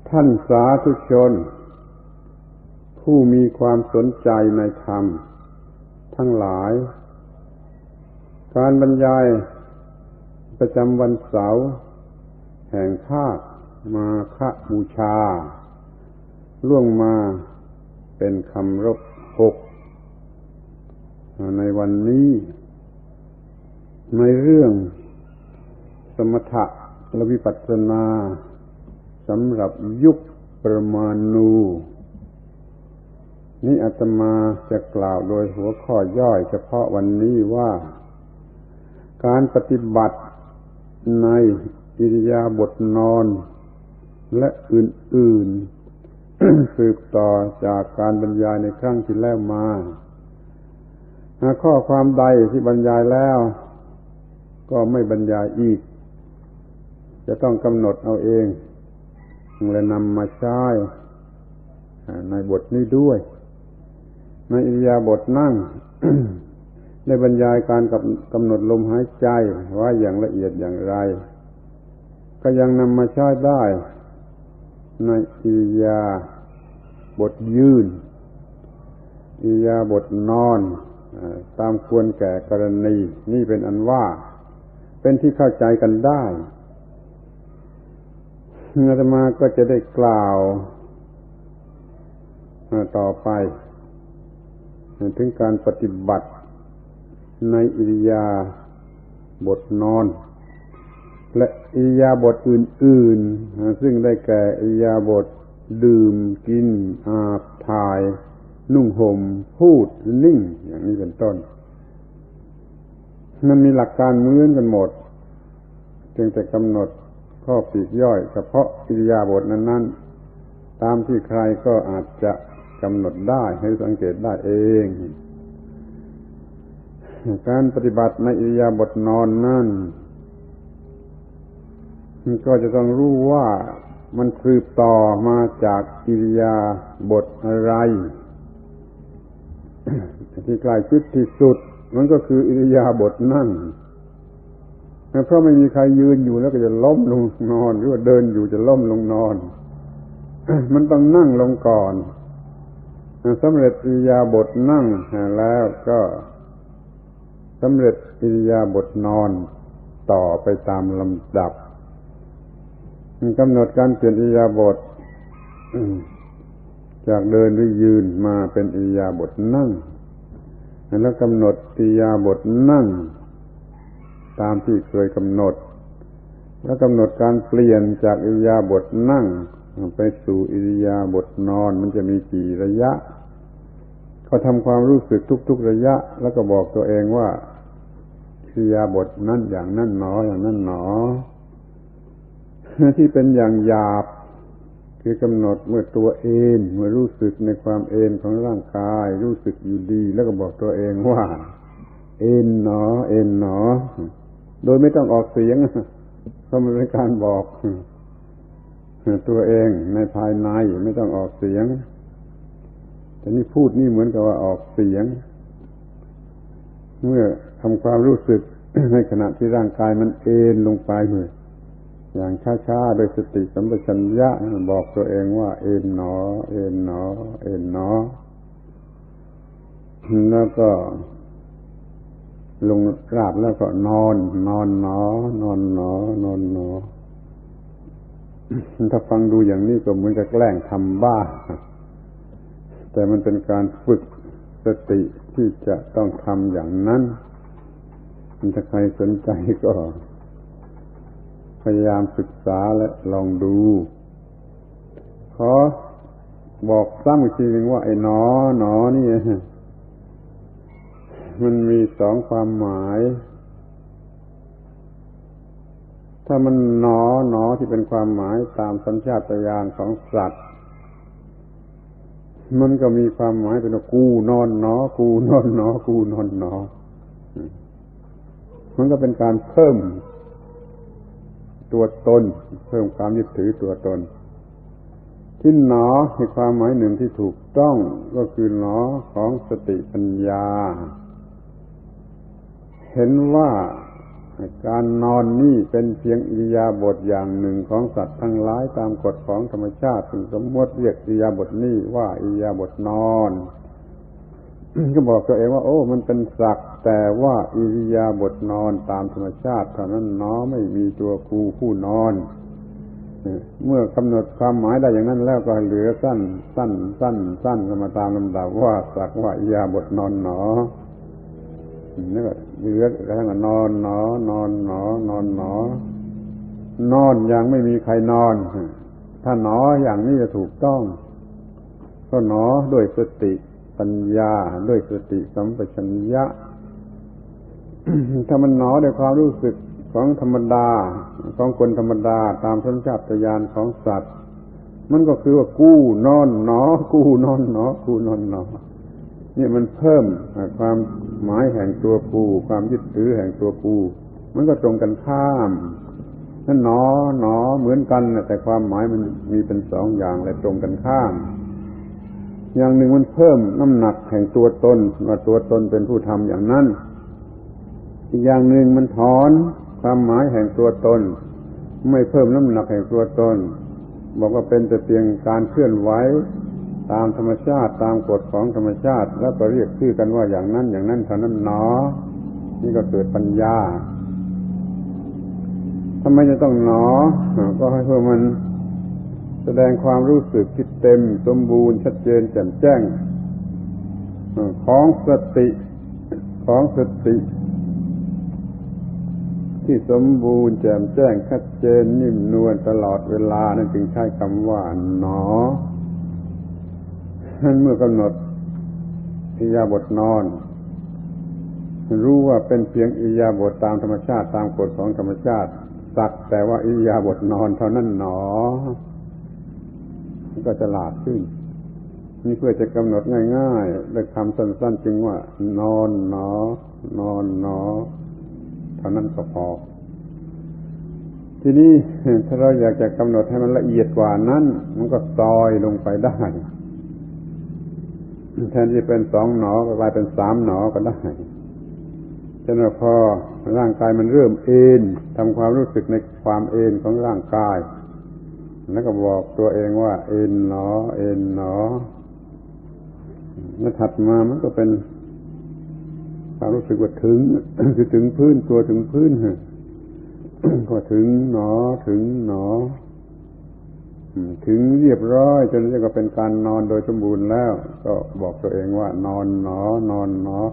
ท่านสาธุชนผู้มีความสนใจในธรรมทั้งหลายการบรรยายประจำวันเสาร์แห่งภาคมาฆบูชาล่วงมาเป็นคำรบ6ในวันนี้ในเรื่องสมถะและวิปัสสนาสำหรับยุคประมาณูนี่อาตมาจะกล่าวโดยหัวข้อย่อยเฉพาะวันนี้ว่าการปฏิบัติในอิริยาบถนอนและอื่นๆ สืบต่อจากการบรรยายในครั้งที่แล้วมาข้อความใดที่บรรยายแล้วก็ไม่บรรยายอีกจะต้องกำหนดเอาเองและนำมาใช้ในบทนี้ด้วยในอิริยาบถนั่ง ได้บรรยายการกำหนดลมหายใจว่าอย่างละเอียดอย่างไรก็ยังนำมาใช้ได้ในอิริยาบถยืนอิริยาบถนอนตามควรแก่กรณีนี่เป็นอันว่าเป็นที่เข้าใจกันได้อาตมาก็จะได้กล่าวต่อไปถึงการปฏิบัติในอิริยาบถนอนและอิริยาบถอื่นๆซึ่งได้แก่อิริยาบถดื่มกินอาบถ่ายนุ่งห่มพูดนิ่งอย่างนี้เป็นต้นมันมีหลักการเหมือนกันหมดจึงแต่กำหนดข้อปลีกย่อยเฉพาะอิริยาบถนั้นๆตามที่ใครก็อาจจะกำหนดได้ให้สังเกตได้เองการปฏิบัติในอิริยาบถนอนนั้นก็จะต้องรู้ว่ามันสืบต่อมาจากอิริยาบถอะไร ที่ใกล้ชิดที่สุดมันก็คืออิริยาบถนั่งเพราะไม่มีใครยืนอยู่แล้วก็จะล้มลงนอนหรือว่าเดินอยู่จะล้มลงนอน มันต้องนั่งลงก่อนสำเร็จอิริยาบถนั่งแล้วก็สำเร็จอิริยาบถนอนต่อไปตามลำดับกำหนดการเปลี่ยนอิริยาบถจากเดินหรือยืนมาเป็นอิริยาบถนั่งแล้วกำหนดอิริยาบถนั่งตามที่เคยกำหนดแล้วกำหนดการเปลี่ยนจากอิริยาบถนั่งไปสู่อิริยาบถนอนมันจะมีกี่ระยะก็ทำความรู้สึกทุกๆระยะแล้วก็บอกตัวเองว่าอิริยาบถนั้นอย่างนั้นหนออย่างนั้นหนอที่เป็นอย่างหยาบคือกำหนดเมื่อตัวเอนเมื่อรู้สึกในความเอนของร่างกายรู้สึกอยู่ดีแล้วก็บอกตัวเองว่าเอนหนอเอนหนอโดยไม่ต้องออกเสียงเพราะมันเป็นการบอกตัวเองในภายในไม่ต้องออกเสียงแต่นี่พูดนี่เหมือนกับว่าออกเสียงเมื่อทำความรู้สึก ในขณะที่ร่างกายมันเอนลงไปอย่างช้าๆโดยสติสัมปชัญญะบอกตัวเองว่าเอนหนอเอนหนอเอนหนอแล้วก็ลงราบแล้วก็นอนนอนหนอนอนหนอนอนหนอถ้าฟังดูอย่างนี้ก็เหมือนกับแกล้งทำบ้าแต่มันเป็นการฝึกสติที่จะต้องทำอย่างนั้นถ้าใครสนใจก็พยายามศึกษาและลองดูขอบอกซ้ำอีกทีนึงว่าไอ้หนอหนอนี่มันมีสองความหมายถ้ามันหนอหนอที่เป็นความหมายตามสัญชาตญาณของสัตว์มันก็มีความหมายเป็นว่ากูนอนหนอกูนอนหนอกูนอนหนอมันก็เป็นการเพิ่มตัวตนเพิ่มความยึดถือตัวตนที่หนอในความหมายหนึ่งที่ถูกต้องก็คือหนอของสติปัญญาเห็นว่าการนอนนี่เป็นเพียงอิริยาบถอย่างหนึ่งของสัตว์ทั้งหลายตามกฎของธรรมชาติซึ่งสมมติเรียกอิริยาบถนี้ว่าอิริยาบถนอน ก็บอกตัวเองว่าโอ้มันเป็นศักดิ์แต่ว่าอิริยาบถนอนตามธรรมชาติเท่านั้นเนาะไม่มีตัวครูผู้นอนเมื่อกำหนดความหมายได้อย่างนั้นแล้วก็เหลือสั้นกันมาตามลำดับว่าสักว่าอิริยาบถนอนหนอนี่ก็เหลือกระทั่งนอนหนอนอนหนอนอนหนอนอนอย่างไม่มีใครนอนถ้าหนออย่างนี้จะถูกต้องก็หนอด้วยสติปัญญาด้วยสติสัมปชัญญะ ถ้ามันหนอด้วยความรู้สึกของธรรมดาของคนธรรมดาตามสัญชาตญาณของสัตว์มันก็คือว่ากู้นอนหนอกู้นอนหนอกู้นอนหนอนี่มันเพิ่มความหมายแห่งตัวกูความยึดถือแห่งตัวกูมันก็ตรงกันข้ามนั่นหนอเหมือนกันแต่ความหมายมันมีเป็นสองอย่างและตรงกันข้ามอย่างหนึ่งมันเพิ่มน้ำหนักแห่งตัวตนว่าตัวตนเป็นผู้ทำอย่างนั้นอีกอย่างหนึ่งมันถอนความหมายแห่งตัวตนไม่เพิ่มน้ำหนักแห่งตัวตนบอกว่าเป็นแต่เพียงการเคลื่อนไหวตามธรรมชาติตามกฎของธรรมชาติแล้วก็เรียกชื่อกันว่าอย่างนั้นอย่างนั้นเท่านั้นหนอนี่ก็เกิดปัญญาทำไมจะต้องหนอก็ให้เพื่อมันแสดงความรู้สึกที่เต็มสมบูรณ์ชัดเจนแจ่มแจ้งของสติที่สมบูรณ์แจ่มแจ้งชัดเจนนิ่มนวลตลอดเวลานั่นจึงใช้คำว่าหนอเมื่อกำหนดอิริยาบถนอนรู้ว่าเป็นเพียงอิริยาบถตามธรรมชาติตามกฎของธรรมชาติสักแต่ว่าอิริยาบถนอนเท่านั้นหนอก็ฉลาดขึ้นนี่เพื่อจะกำหนดง่ายๆด้วยคำสั้นๆจึงว่านอนหนอนอนหนอเท่านั้นก็พอทีนี้ถ้าเราอยากจะกำหนดให้มันละเอียดกว่านั้นมันก็ซอยลงไปได้แทนที่เป็น2หนอก็กลายเป็น3หนอก็ได้ฉะนั้นพอร่างกายมันเริ่มเอนทำความรู้สึกในความเอนของร่างกายแล้วก็บอกตัวเองว่าเอนหนอเอนหนอแล้วถัดมามันก็เป็นความรู้สึกว่าถึง คือถึงพื้นตัวถึงพื้น ก็ถึงหนอถึงหนอถึงเรียบร้อยจนจะก็เป็นการนอนโดยสมบูรณ์แล้วก็บอกตัวเองว่านอนหนอนอนหนอ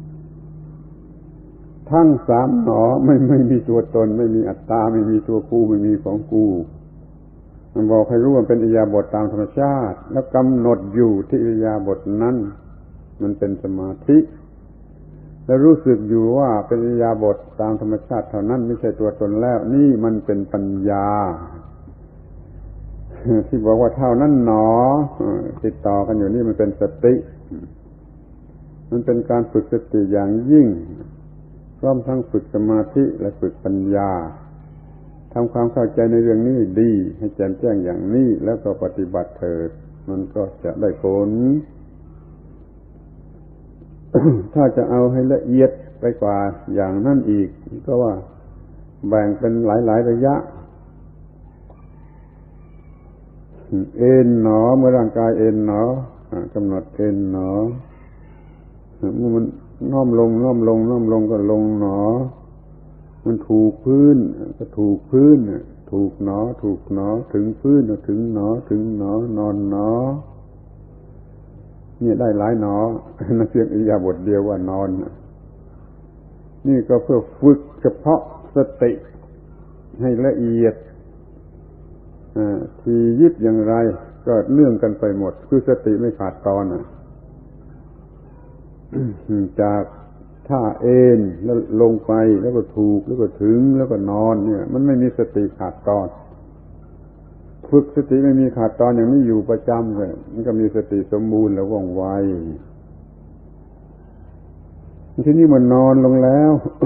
ทั้ง3หนอไม่มีตัวตนไม่มีอัตตาไม่มีตัวกูไม่มีของกูมันบอกให้รู้ว่าเป็นอิริยาบถตามธรรมชาติแล้วกำหนดอยู่ที่อิริยาบถนั้นมันเป็นสมาธิแล้วรู้สึกอยู่ว่าเป็นอิริยาบถตามธรรมชาติเท่านั้นไม่ใช่ตัวตนแล้วนี่มันเป็นปัญญาที่บอกว่าเท่านั้นหนอติดต่อกันอยู่นี่มันเป็นสติมันเป็นการฝึกสติอย่างยิ่งพร้อมทั้งฝึกสมาธิและฝึกปัญญาทำความเข้าใจในเรื่องนี้ดีให้แจ่มแจ้งอย่างนี้แล้วก็ปฏิบัติเถิดมันก็จะได้ผล ถ้าจะเอาให้ละเอียดไปกว่าอย่างนั้นอีกก็ว่าแบ่งเป็นหลายๆระยะเอ็นหนอเมื่อร่างกายเอ็นหนอกำหนดเอ็นหนอเมื่อมันน้อมลงก็ลงหนอมันถูกพื้นก็ถูกพื้นถูกหนอถึงพื้นถึงหนอถึงหนอนอนหนอนี่ได้หลายหนอนั่นเพียงอิริยาบถเดียวว่านอนนี่ก็เพื่อฝึกเฉพาะสติให้ละเอียดที่ยิบอย่างไรก็เนื่องกันไปหมดคือสติไม่ขาดตอนจากท่าเอนแล้วลงไปแล้วก็ถูกแล้วก็ถึงแล้วก็นอนเนี่ยมันไม่มีสติขาดตอนฝึกสติไม่มีขาดตอนอย่างนี้อยู่ประจำเลยมันก็มีสติสมบูรณ์แล้วว่องไวทีนี้มันนอนลงแล้ว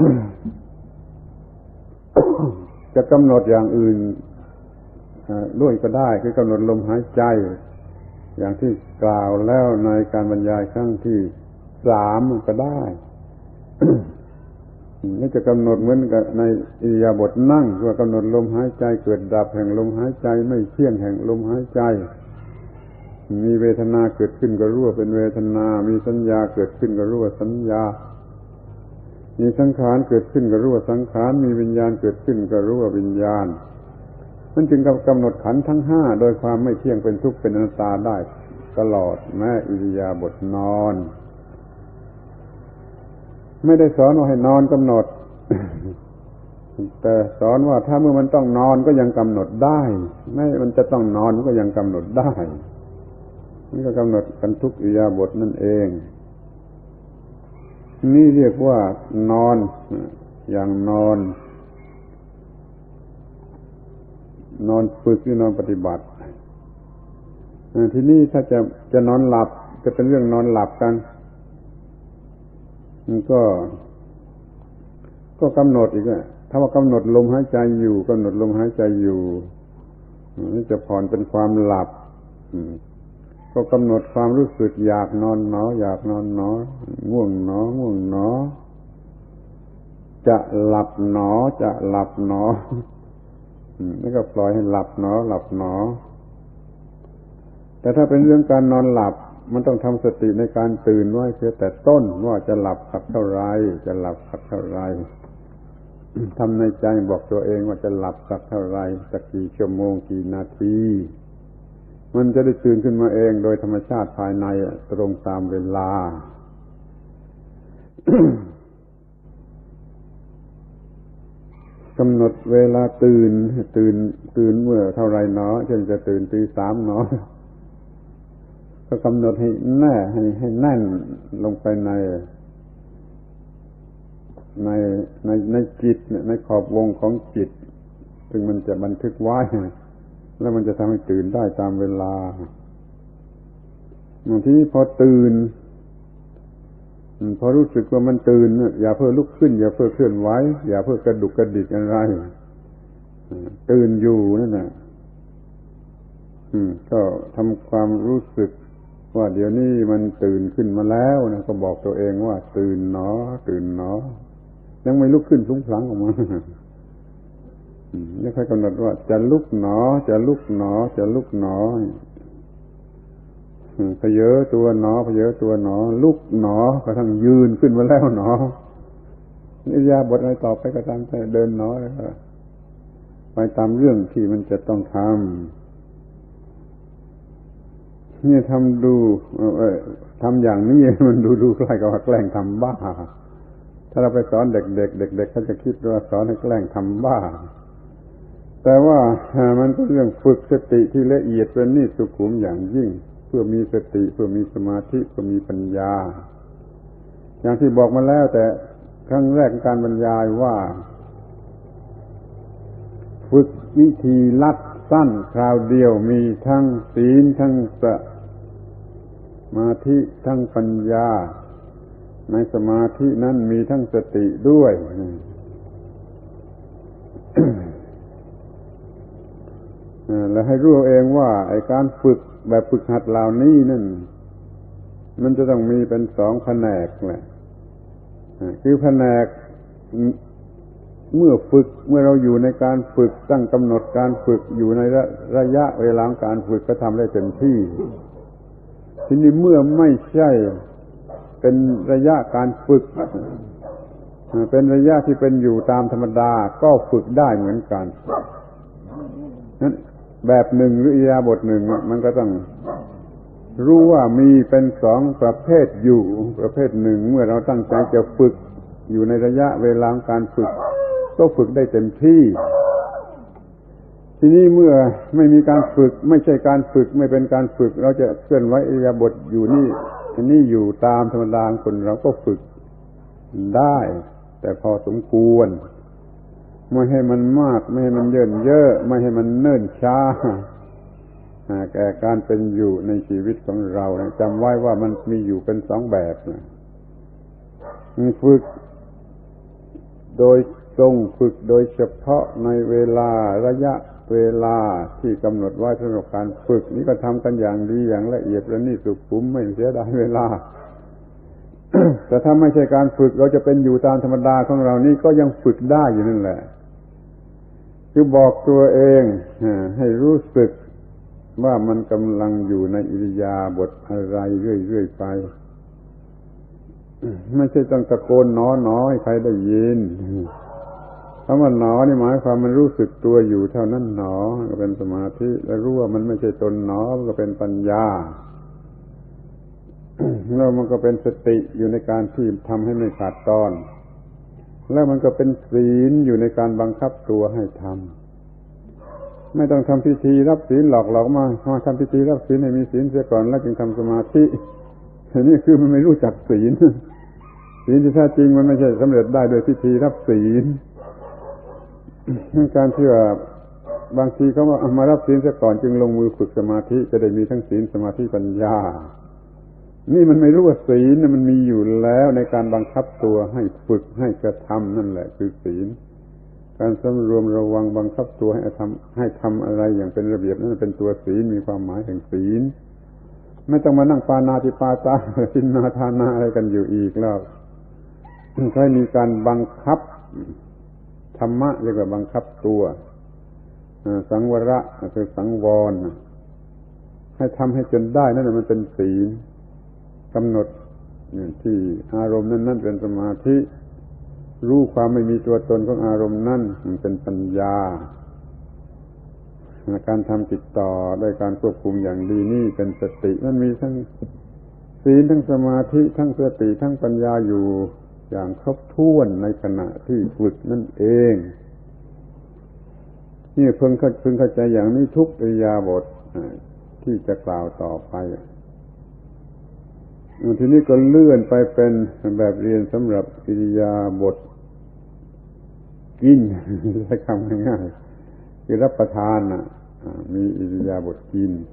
จะกำหนดอย่างอื่นด้วยก็ได้คือกำหนดลมหายใจอย่างที่กล่าวแล้วในการบรรยายครั้งที่3ก็ได้นี่จะกำหนดเหมือนกับในอิริยาบถนั่งว่ากำหนดลมหายใจเกิดดับแห่งลมหายใจไม่เที่ยงแห่งลมหายใจมีเวทนาเกิดขึ้นก็รู้ว่าเป็นเวทนามีสัญญาเกิดขึ้นก็รู้ว่าสัญญามีสังขารเกิดขึ้นก็รู้ว่าสังขารมีวิญญาณเกิดขึ้นก็รู้ว่าวิญญาณมันจึงกำหนดขันธ์ทั้งห้าโดยความไม่เที่ยงเป็นทุกข์เป็นอนัตตาได้ตลอดแม้อิริยาบถนอนไม่ได้สอนว่าให้นอนกำหนด แต่สอนว่าถ้าเมื่อมันต้องนอนก็ยังกำหนดได้ไม่มันจะต้องนอนมันก็ยังกำหนดได้นี่ก็กำหนดกันทุกอิริยาบถนั่นเองนี่เรียกว่านอนอย่างนอนฝึกหรือนอนปฏิบัติทีนี้ถ้าจะนอนหลับก็เป็นเรื่องนอนหลับกันมันก็กำหนดอีกถ้าว่ากำหนดลมหายใจอยู่กำหนดลมหายใจอยู่นี่จะผ่อนเป็นความหลับก็กำหนดความรู้สึกอยากนอนหนออยากนอนหนอง่วงหนอง่วงหนอจะหลับหนอจะหลับหนอแล้วก็ปล่อยให้หลับหนอหลับหนอแต่ถ้าเป็นเรื่องการนอนหลับมันต้องทำสติในการตื่นไว้เสียแต่ต้นว่าจะหลับสักเท่าไรจะหลับสักเท่าไรทำในใจบอกตัวเองว่าจะหลับสักเท่าไรสักกี่ชั่วโมงกี่นาทีมันจะได้ตื่นขึ้นมาเองโดยธรรมชาติภายในตรงตามเวลา กำหนดเวลาตื่นเมื่อเท่าไรหนอเช่นจะตื่นตี 3หนอก็กำหนดให้แน่ให้แน่นลงไปในจิตในขอบวงของจิตซึ่งมันจะบันทึกไว้แล้วมันจะทำให้ตื่นได้ตามเวลาบางทีพอตื่นพอรู้สึกว่ามันตื่นอย่าเพิ่งลุกขึ้นอย่าเพิ่งเคลื่อนไหวอย่าเพิ่งกระดุกกระดิกอะไรตื่นอยู่นั่นน่ะก็ทำความรู้สึกว่าเดี๋ยวนี้มันตื่นขึ้นมาแล้วนะก็บอกตัวเองว่าตื่นหนอตื่นหนอยังไม่ลุกขึ้นพลุ้งพลั้งออกมานี่ใครกำหนดว่าจะลุกหนอจะลุกหนอจะลุกหนอพเยอตัวหนอพเยอตัวหนอลุกหนอกระทั่งยืนขึ้นมาแล้วหนออิริยาบถอะไรต่อไปก็ตามแต่เดินหนอแล้วไปตามเรื่องที่มันจะต้องทำนี่ทำดูทำอย่างนี้มันดูคล้ายกับว่าแกล้งทำบ้าถ้าเราไปสอนเด็กเขาจะคิดว่าสอนให้แกล้งทำบ้าแต่ว่ามันเป็นเรื่องฝึกสติที่ละเอียดประณีตสุขุมอย่างยิ่งเพื่อมีสติเพื่อมีสมาธิเพื่อมีปัญญาอย่างที่บอกมาแล้วแต่ครั้งแรกการบรรยายว่าฝึกวิธีลัดสั้นคราวเดียวมีทั้งศีลทั้งสมาธิทั้งปัญญาในสมาธินั้นมีทั้งสติด้วยและให้รู้เองว่าไอ้การฝึกแบบฝึกหัดเหล่านี้นั่นมันจะต้องมีเป็น2แผนกแหละคือแผนกเมื่อเราอยู่ในการฝึกตั้งกำหนดการฝึกอยู่ในระยะเวลาการฝึกก็ทำได้เต็มที่ทีนี้เมื่อไม่ใช่เป็นระยะการฝึกเป็นระยะที่เป็นอยู่ตามธรรมดาก็ฝึกได้เหมือนกันนั้นแบบหนึ่งหรืออิริยาบถหนึ่งมันก็ต้องรู้ว่ามีเป็น2ประเภทอยู่ประเภทหนึ่งเมื่อเราตั้งใจจะฝึกอยู่ในระยะเวลาการฝึกก็ฝึกได้เต็มที่ทีนี้เมื่อไม่มีการฝึกไม่ใช่การฝึกไม่เป็นการฝึกเราจะเคลื่อนไหวอิริยาบถอยู่นี่อยู่ตามธรรมดาคนเราก็ฝึกได้แต่พอสมควรไม่ให้มันมากไม่ให้มันเยอะไม่ให้มันเนิ่นช้าแก่การเป็นอยู่ในชีวิตของเราจำไว้ว่ามันมีอยู่เป็น2แบบฝึกโดยตรงฝึกโดยเฉพาะในเวลาระยะเวลาที่กำหนดไว้สำหรับการฝึกนี้ก็ทำกันอย่างดีอย่างละเอียดประณีตสุขุมไม่เสียดายเวลาแต่ถ้าไม่ใช่การฝึกเราจะเป็นอยู่ตามธรรมดาของเรานี่ก็ยังฝึกได้อยู่นั่นแหละคือบอกตัวเองให้รู้สึกว่ามันกำลังอยู่ในอิริยาบถอะไรเรื่อยๆไปไม่ใช่ต้องตะโกนหนอหนอให้ใครได้ยินคำว่าหนอนี่หมายความมันรู้สึกตัวอยู่เท่านั้นหนอก็เป็นสมาธิแล้วรู้ว่ามันไม่ใช่ตนหนอมันก็เป็นปัญญาแล้วมันก็เป็นสติอยู่ในการที่ทำให้ไม่ขาดตอนแล้วมันก็เป็นศีลอยู่ในการบังคับตัวให้ทำไม่ต้องทำพิธีรับศีลหลอกมาทำพิธีรับศีลให้มีศีลเสียก่อนแล้วจึงทำสมาธินี่คือมันไม่รู้จักศีลศีลที่แท้จริงมันไม่ใช่สำเร็จได้โดยพิธีรับศีลการที่ว่าบางทีเขาว่ามารับศีลเสียก่อนจึงลงมือฝึกสมาธิจะได้มีทั้งศีลสมาธิปัญญานี่มันไม่รู้ว่าศีลมันมีอยู่แล้วในการบังคับตัวให้ฝึกให้กระทำนั่นแหละคือศีลการสำรวมระวังบังคับตัวให้ทำอะไรอย่างเป็นระเบียบนั่นเป็นตัวศีลมีความหมายแห่งศีลไม่ต้องมานั่งปานาติปาตาทินนาทานาอะไรกันอยู่อีกแล้วใช้มีการบังคับธรรมะเรียกว่าบังคับตัวสังวระคือสังวรให้ทำให้จนได้นั่นแหละมันเป็นศีลกำหนดที่อารมณ์นั้นเป็นสมาธิรู้ความไม่มีตัวตนของอารมณ์นั้นมันเป็นปัญญาการทำติดต่อด้วยการควบคุมอย่างดีนี่เป็นสติมันมีทั้งศีลทั้งสมาธิทั้งสติทั้งปัญญาอยู่อย่างครบถ้วนในขณะที่ฝึกนั่นเองนี่เพิ่งเข้าใจอย่างนี้ทุกอิริยาบถที่จะกล่าวต่อไปทีนี้ก็เลื่อนไปเป็นแบบเรียนสำหรับอิริยาบถกินใช้คำง่ายๆคือรับประทานมีอิริยาบถกิน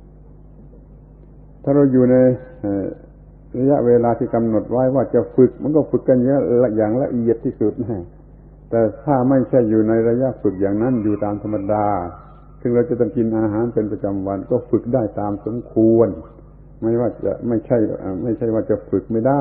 ถ้าเราอยู่ในระยะเวลาที่กำหนดไว้ว่าจะฝึกมันก็ฝึกกันเยอะอย่างละเอียดที่สุดนะแต่ถ้าไม่ใช่อยู่ในระยะฝึกอย่างนั้นอยู่ตามธรรมดาซึ่งเราจะต้องกินอาหารเป็นประจำวันก็ฝึกได้ตามสมควรไม่ใช่ว่าจะฝึกไม่ได้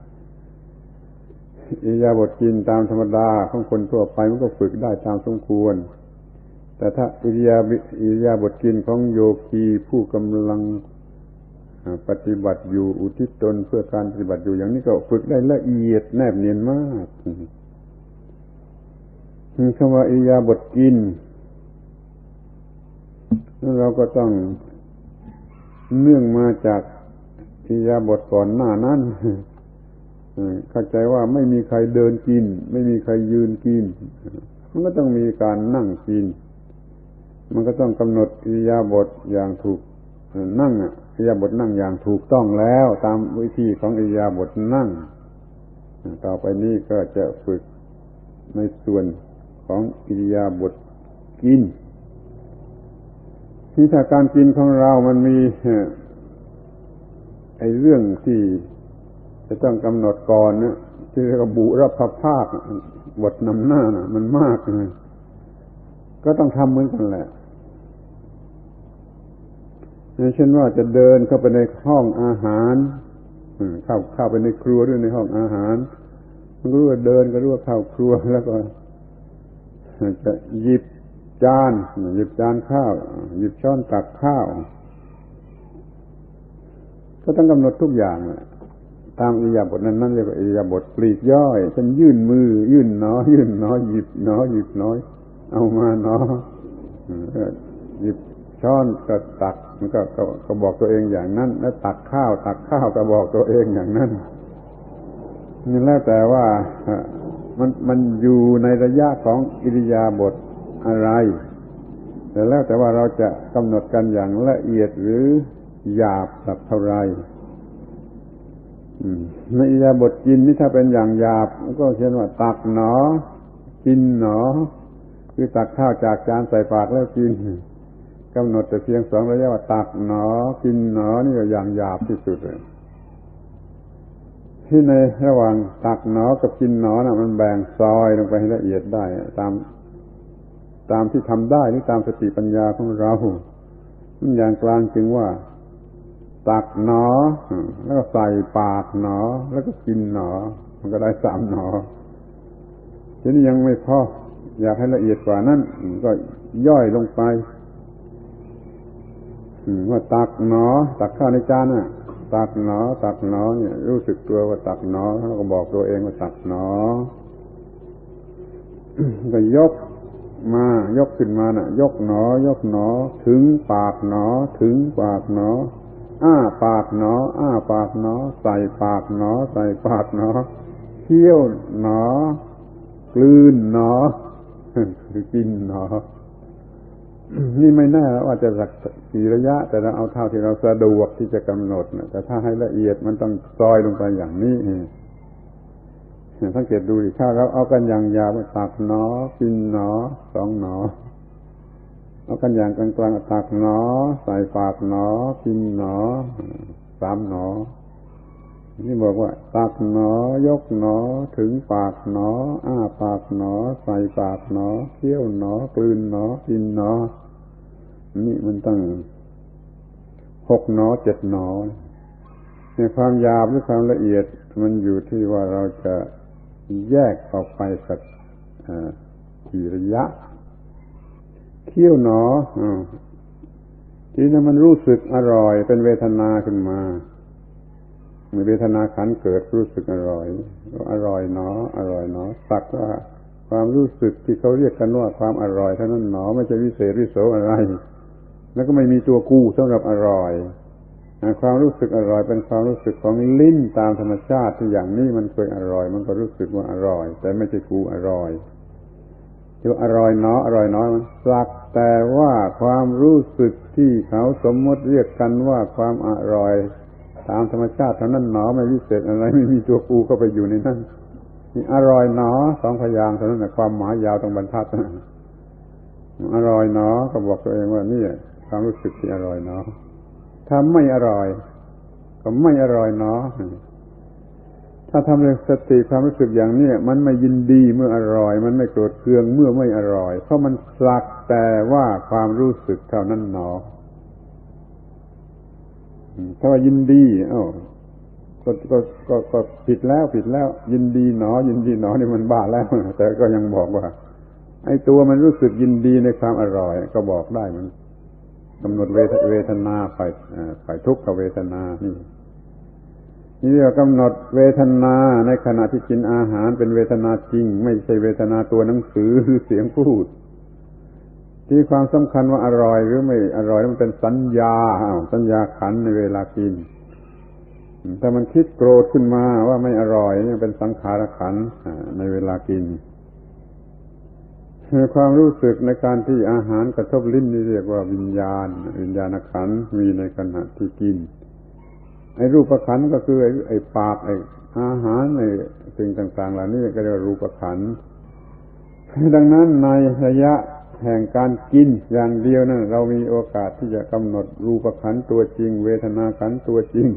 อิริยาบถกินตามธรรมดาของคนทั่วไปมันก็ฝึกได้ตามสมควรแต่ถ้าอิริยาบถกินของโยคีผู้กำลังปฏิบัติอยู่อุทิศตนเพื่อการปฏิบัติอยู่อย่างนี้ก็ฝึกได้ละเอียดแนบเนียนมากคำว่าอิริยาบถกินแล้วเราก็ต้องเนื่องมาจากอิริยาบถก่อนหน้านั้นเข้าใจว่าไม่มีใครเดินกินไม่มีใครยืนกินมันก็ต้องมีการนั่งกินมันก็ต้องกำหนดอิริยาบถอย่างถูกนั่งอิริยาบถนั่งอย่างถูกต้องแล้วตามวิธีของอิริยาบถนั่งต่อไปนี้ก็จะฝึกในส่วนของอิริยาบถกินที่ถ้าการกินของเรามันมีไอ้เรื่องที่จะต้องกำหนดก่อนเนี่ยที่เรียกว่าบุรพภาคบทนำหน้าน่ะมันมากเลยก็ต้องทำเหมือนกันแหละเช่นว่าจะเดินเข้าไปในห้องอาหารเข้าไปในครัวหรือในห้องอาหารมันก็รู้ว่าเดินก็รู้ว่าเข้าครัวแล้วก็จะหยิบจานข้าวหยิบช้อนตักข้าวก็ต้องกำหนดทุกอย่างแหละตามอิริยาบถนั้นเรียกว่าอิริยาบถปลีกย่อยฉันยื่นมือยื่นหนอหยิบหนอหยิบน้อยเอามาหนอหยิบช้อนก็ตักมันก็บอกตัวเองอย่างนั้นแล้วตักข้าวก็บอกตัวเองอย่างนั้นนี่แล้วแต่ว่ามันอยู่ในระยะของอิริยาบถอะไรแต่แล้วแต่ว่าเราจะกำหนดกันอย่างละเอียดหรือหยาบสักเท่าไรในอิริยาบถกินนี่ถ้าเป็นอย่างหยาบก็เช่นว่าตักหนอกินหนอคือตักข้าวจากจานใส่ปากแล้วกินกำหนดแต่เพียงสองระยะว่าตักหนอกินหนอนี่ก็อย่างหยาบที่สุดเลยที่ในระหว่างตักหนอกับกินหนอน่ะมันแบ่งซอยลงไปให้ละเอียดได้ตามที่ทำได้หรือตามสติปัญญาของเราอย่างกลางจึงว่าตักหนอแล้วก็ใส่ปากหนอแล้วก็กินหนอมันก็ได้3 หนอทีนี้ยังไม่พออยากให้ละเอียดกว่านั้นก็ย่อยลงไปว่าตักหนอตักข้าวในจานน่ะตักหนอตักหนอเนี่ยรู้สึกตัวว่าตักหนอแล้วก็บอกตัวเองว่าตักหนอก็ยกขึ้นมาน่ะยกหนอยกหนอถึงปากหนอถึงปากหนออ้าปากหนออ้าปากหนอใส่ปากหนอใส่ปากหนอเคี้ยวหนอกลืนหนอคือกินหนอนี่ไม่แน่ว่าจะสักกี่ระยะแต่เราเอาเท่าที่เราสะดวกที่จะกำหนดนะแต่ถ้าให้ละเอียดมันต้องซอยลงไปอย่างนี้สังเกตดูดิถ้าเราเอากันอย่างยาวตักหนอกินหนอ2 หนอเอากันอย่างกลางๆตักหนอใส่ปากหนอกินหนอ3 หนอนี่บอกว่าตักหนอยกหนอถึงปากหนออ้าปากหนอใส่ปากหนอเคี้ยวหนอกลืนหนอกินหนอนี่มันตั้ง6 หนอ 7 หนอในความหยาบหรือความละเอียดมันอยู่ที่ว่าเราจะแยกออกไปสักกี่ระยะเคี้ยวหนอที่นั้นมันรู้สึกอร่อยเป็นเวทนาขึ้นมาเมื่อเวทนาขันเกิดรู้สึกอร่อยอร่อยหนออร่อยหนอสักว่าความรู้สึกที่เขาเรียกกันว่าความอร่อยเท่านั้นหนอไม่ใช่วิเศษวิโสอะไรแล้วก็ไม่มีตัวกูสำหรับอร่อยความรู้สึกอร่อยเป็นความรู้สึกของลิ้นตามธรรมชาติที่อย่างนี้มันเคยอร่อยมันก็รู้สึกว่าอร่อยแต่ไม่ใช่กูอร่อยที่ว่าอร่อยหนออร่อยหนอมันสักแต่ว่าความรู้สึกที่เขาสมมติเรียกกันว่าความอร่อยตามธรรมชาติเท่านั้นหนอไม่วิเศษอะไรไม่มีตัวกูเข้าไปอยู่ในนั้นนี่อร่อยหนอ2 พยางค์เท่านั้นแต่ความหมายยาวต้องบรรทัดอร่อยหนอก็บอกตัวเองว่านี่ความรู้สึกที่อร่อยหนอถ้าไม่อร่อยก็ไม่อร่อยหนอถ้าทำเรื่องสติความรู้สึกอย่างนี้มันไม่ยินดีเมื่ออร่อยมันไม่โกรธเคืองเมื่อไม่อร่อยเพราะมันสักแต่ว่าความรู้สึกเท่านั้นหนอถ้าว่ายินดีก็ผิดแล้วยินดีหนอยินดีหนอนี่มันบ้าแล้วแต่ก็ยังบอกว่าไอ้ตัวมันรู้สึกยินดีในความอร่อยก็บอกได้มันกำหนดเวทนาไปทุกขเวทนานี่เรียกว่ากำหนดเวทนาในขณะที่กินอาหารเป็นเวทนาจริงไม่ใช่เวทนาตัวหนังสือหรือเสียงพูดที่ความสำคัญว่าอร่อยหรือไม่อร่อยมันเป็นสัญญาขันในเวลากินถ้ามันคิดโกรธขึ้นมาว่าไม่อร่อยนี่เป็นสังขารขันในเวลากินความรู้สึกในการที่อาหารกระทบลิ้นนี่เรียกว่าวิญญาณขันธ์มีในขณะที่กินไอ้รูปขันธ์ก็คือไอ้ปากไอ้อาหารไอ้สิ่งต่างๆเหล่านี้ก็เรียกว่ารูปขันธ์ดังนั้นในระยะแห่งการกินอย่างเดียวนั้นเรามีโอกาสที่จะกำหนดรูปขันธ์ตัวจริงเวทนาขันธ์ตัวจริง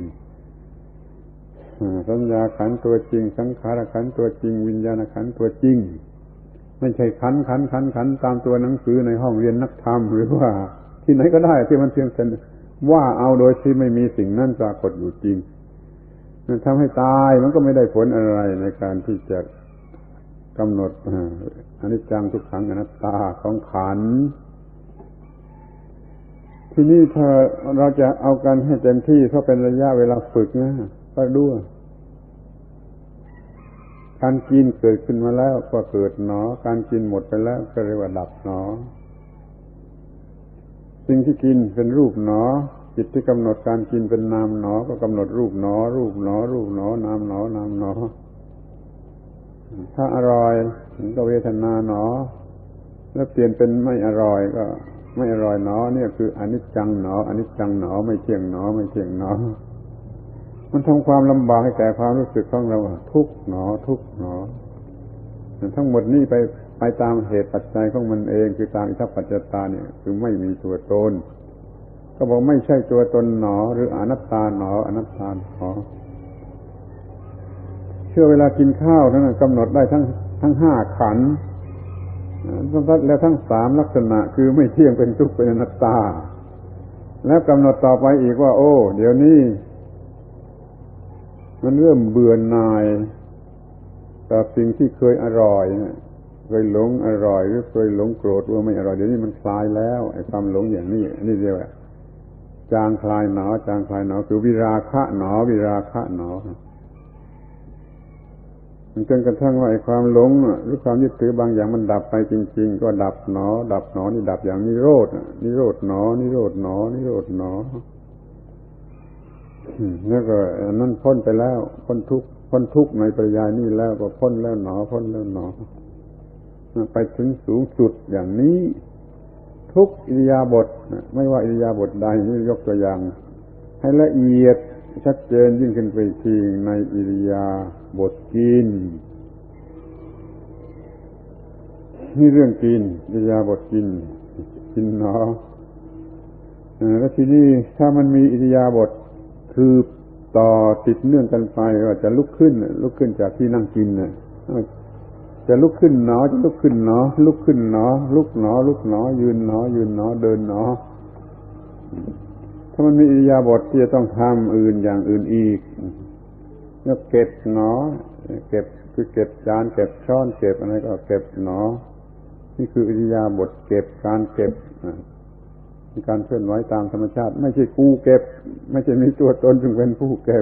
สัญญาขันธ์ตัวจริงสังขารขันธ์ตัวจริงวิญญาณขันธ์ตัวจริงไม่ใช่ขันตามตัวหนังสือในห้องเรียนนักธรรมหรือว่าที่ไหนก็ได้ที่มันเพียงแต่ว่าเอาโดยที่ไม่มีสิ่งนั้นปรากฏอยู่จริงมันทำให้ตายมันก็ไม่ได้ผลอะไรในการที่จะกำหนดอนิจจังทุกขังอนัตตาของขันธ์ที่นี่ถ้าเราจะเอากันให้เต็มที่เพราะเป็นระยะเวลาฝึกนะก็ดูการกินเกิดขึ้นมาแล้วก็เกิดหนอการกินหมดไปแล้วก็เรียกว่าดับหนอสิ่งที่กินเป็นรูปหนอจิตที่กำหนดการกินเป็นนามหนอก็กำหนดรูปหนอนามหนอถ้าอร่อยก็เวทนาหนอแล้วเปลี่ยนเป็นไม่อร่อยก็ไม่อร่อยหนอเนี่ยคืออนิจจังหนอไม่เที่ยงหนอมันทำความลำบากให้แก่ความรู้สึกของเราทุกข์หนอทั้งหมดนี้ไปตามเหตุปัจจัยของมันเองคือตามอิทธิปัจจตาเนี่ยคือไม่มีตัวตนก็บอกไม่ใช่ตัวตนหนอหรืออนัตตาหนอเชื่อเวลากินข้าวนั้นกำหนดได้ทั้ง5 ขันธ์แล้วทั้ง3 ลักษณะคือไม่เที่ยงเป็นทุกข์เป็นอนัตตาแล้วกำหนดต่อไปอีกว่าโอ้เดี๋ยวนี้มันเริ่มเบื่อหน่ายกับสิ่งที่เคยอร่อยเคยหลงอร่อยหรือเคยหลงโกรธว่าไม่อร่อยเดี๋ยวนี้มันคลายแล้วไอ้ความหลงอย่างนี้นี่เรียกว่าจางคลายหนอจางคลายหนอคือวิราคะหนอวิราคะหนอมันจนกระทั่งว่าไอ้ความหลงหรือความยึดถือบางอย่างมันดับไปจริงๆก็ดับหนอดับหนอนี่ดับอย่างนิโรธนิโรธหนอนิโรธหนอนิโรธหนอแล้วก็นั่นพ้นไปแล้วพ้นทุกข์ในปริยายนี่แล้วก็พ้นแล้วหนอพ้นแล้วหนอไปถึงสูงสุดอย่างนี้ทุกอิริยาบถไม่ว่าอิริยาบถใดนี่ยกตัวอย่างให้ละเอียดชัดเจนยิ่งขึ้นไปทีในอิริยาบถกินนี่เรื่องกินอิริยาบถกินหนอแล้วทีนี้ถ้ามันมีอิริยาบถคือต่อติดเนื่องกันไปว่าจะลุกขึ้นจากที่นั่งกินน่ะจะลุกขึ้นหนอจะลุกขึ้นหนอลุกขึ้นหนอลุกหนอลุกหนอยืนหนอยืนหนอเดินหนอถ้ามันมีอิริยาบถที่จะต้องทำอื่นอย่างอื่นอีกแล้วเก็บหนอเก็บคือเก็บจานเก็บช้อนเก็บอะไรก็เก็บหนอนี่คืออิริยาบถเก็บการเก็บการเคลื่อนไหวตามธรรมชาติไม่ใช่กูเก็บไม่ใช่มีตัวตนจึงเป็นผู้เก็บ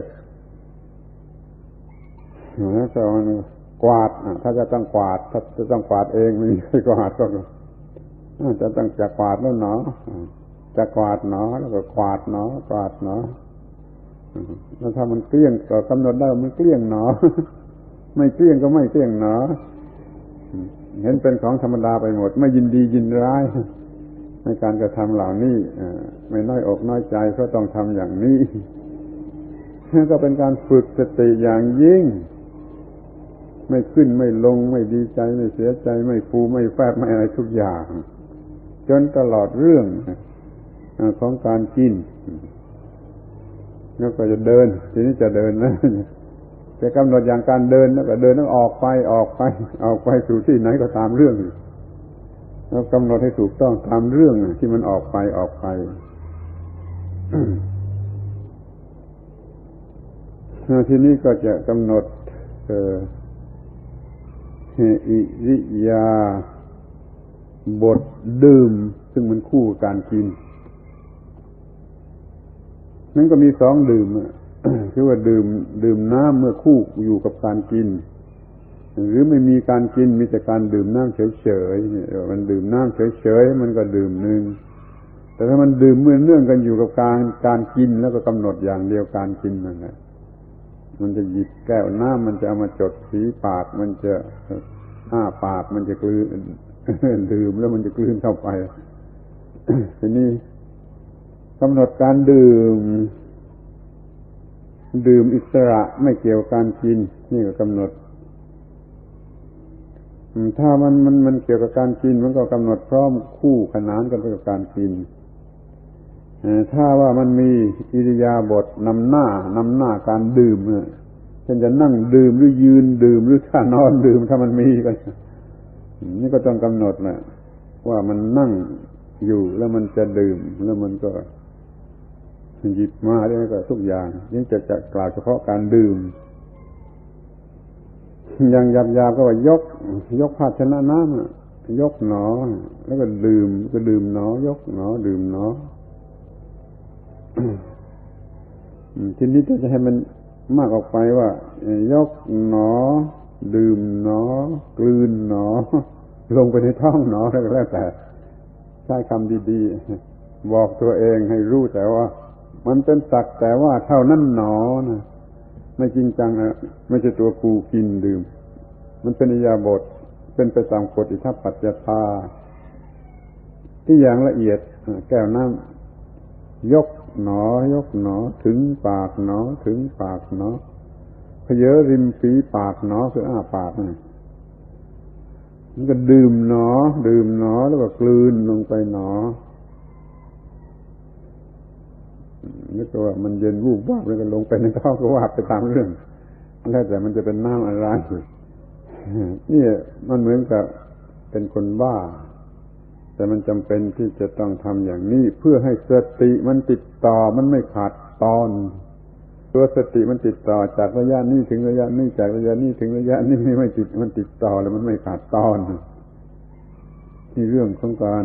แล้วก็กวาดถ้าจะต้องกวาดถ้าจะต้องกวาดเองไม่มีใครกวาดก็จะต้องจะกวาดแล้วหนอจะกวาดหนอแล้วก็กวาดหนอกวาดหนอแล้วถ้ามันเกลี้ยงก็กำหนดได้มันเกลี้ยงหนอไม่เกลี้ยงก็ไม่เกลี้ยงหนอเห็นเป็นของธรรมดาไปหมดไม่ยินดียินร้ายในการกระทำเหล่านี้ไม่น้อยอกน้อยใจเพราะต้องทำอย่างนี้ก็เป็นการฝึกสติอย่างยิ่งไม่ขึ้นไม่ลงไม่ดีใจไม่เสียใจไม่ฟูไม่แฟบไม่อะไรทุกอย่างจนตลอดเรื่องของการกินแล้วก็จะเดินทีนี้จะเดินนะจะกำหนดอย่างการเดินแล้วก็เดินต้องออกไปสู่ที่ไหนก็ตามเรื่องแล้วกำหนดให้ถูกต้องตามเรื่องที่มันออกไปทีนี้ก็จะกำหนดอิริยาบถดื่มซึ่งมันคู่กับการกินนั้นก็มีสองดื่มคือว่าดื่มน้ำเมื่อคู่อยู่กับการกินหรือไม่มีการกินมีแต่การดื่มน้ำเฉยๆเนี่ยมันดื่มน้ำเฉยๆมันก็ดื่มนึงแต่ถ้ามันดื่มเมื่อเนื่องกันอยู่กับการกินแล้วก็กำหนดอย่างเดียวการกินนั่นแหละมันจะหยิบแก้วน้ำมันจะเอามาจดสีปากมันจะปากมันจะกลืนดื่มแล้วมันจะกลืนเข้าไปทีนี้กำหนดการดื่มอิสระไม่เกี่ยวกับการกินนี่ก็กำหนดถ้ามันเกี่ยวกับการกินมันก็กำหนดพร้อมคู่ขนานกันไปกับการกินถ้าว่ามันมีอิริยาบถนำหน้าการดื่มเช่นจะนั่งดื่มหรือยืนดื่มหรือถ้านอนดื่มถ้ามันมีก็นี่ก็ต้องกำหนดแหละว่ามันนั่งอยู่แล้วมันจะดื่มแล้วมันก็หยิบมาได้ก็ทุกอย่างนี่จะกล่าวเฉพาะการดื่มอย่างหยาบๆก็ว่ายกภาชนะน้ำยกหนอแล้วก็ดื่มหนอยกหนอดื่มหนอทีนี้จะให้มันมากออกไปว่ายกหนอดื่มหนอกลืนหนอลงไปในท้องหนอแล้วแต่ใช้คำดีๆบอกตัวเองให้รู้แต่ว่ามันเป็นสักแต่ว่าเท่านั้นหนอนะไม่จริงจังนะไม่ใช่ตัวกูกินดื่มมันเป็นอิริยาบถเป็นไปตามกฎอิทัปปัจจทาที่อย่างละเอียดแก้วน้ำยกหนอถึงปากหนอถึงปากหนอเขยริมฝีปากหนอคืออ้าปากมันก็ดื่มหนอแล้วก็กลืนลงไปหนอนึกว่ามันเย็นวูบวาบแล้วก็ลงไปในท้องก็ว่าไปตามเรื่องแล้วแต่มันจะเป็นน้ำอะไรนี่มันเหมือนกับเป็นคนบ้าแต่มันจำเป็นที่จะต้องทำอย่างนี้เพื่อให้สติมันติดต่อมันไม่ขาดตอนตัวสติมันติดต่อจากระยะนี้ถึงระยะนี้จากระยะนี้ถึงระยะนี้ไม่ติดมันติดต่อแล้วมันไม่ขาดตอนนี่เรื่องของการ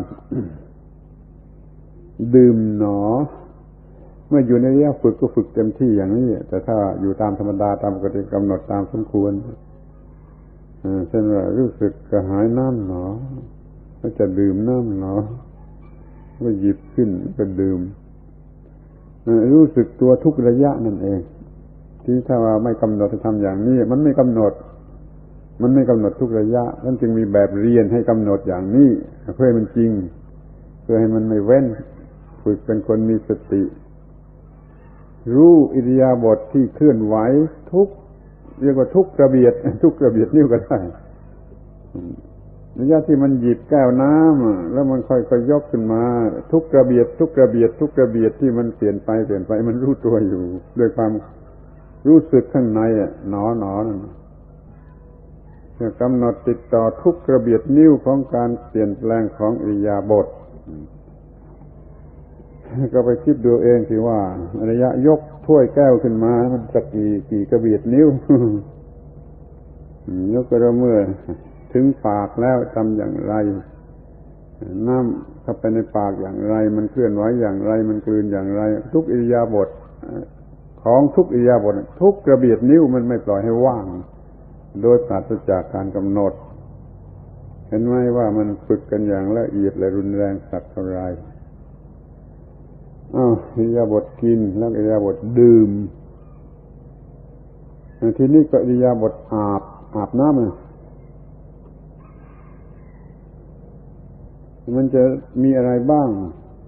ดื่มหนอเมื่ออยู่ในระยะฝึกก็ฝึกเต็มที่อย่างนี้แต่ถ้าอยู่ตามธรรมดาตามปกติกำหนดตามสมควรเช่นว่ารู้สึกกระหายน้ำหนอก็จะดื่มน้ำหนอก็หยิบขึ้นก็ดื่มรู้สึกตัวทุกระยะนั่นเองที่ถ้าว่าไม่กำหนดจะทำอย่างนี้มันไม่กำหนดทุกระยะมันจึงมีแบบเรียนให้กำหนดอย่างนี้เพื่อให้มันจริงเพื่อให้มันไม่เว้นฝึกเป็นคนมีสติรู้อิริยาบถที่เคลื่อนไหวทุกเรียกว่าทุกกระเบียดนิ้วก็ได้ระยะที่มันหยิบแก้วน้ำแล้วมันค่อยๆยกขึ้นมาทุกกระเบียดที่มันเปลี่ยนไปมันรู้ตัวอยู่ด้วยความรู้สึกข้างในหนอนั่นกำหนดติดต่อทุกกระเบียดนิ้วของการเปลี่ยนแปลงของอิริยาบถก็ไปคิดดูเองสิว่าระยะยกถ้วยแก้วขึ้นมามันสักกี่กระเบียดนิ้วยกกระเมื่อถึงปากแล้วทำอย่างไรน้ำเข้าไปในปากอย่างไรมันเคลื่อนไหวอย่างไรมันกลืนอย่างไรทุกอิริยาบถของทุกอิริยาบถทุกกระเบียดนิ้วมันไม่ปล่อยให้ว่างโดยปราศจากการกำหนดเห็นไหมว่ามันฝึกกันอย่างละเอียดและรุนแรงสักเท่าไรอิริยาบถกินแล้วอิริยาบถดื่มทีนี้ก็อิริยาบถอาบน้ำมันจะมีอะไรบ้าง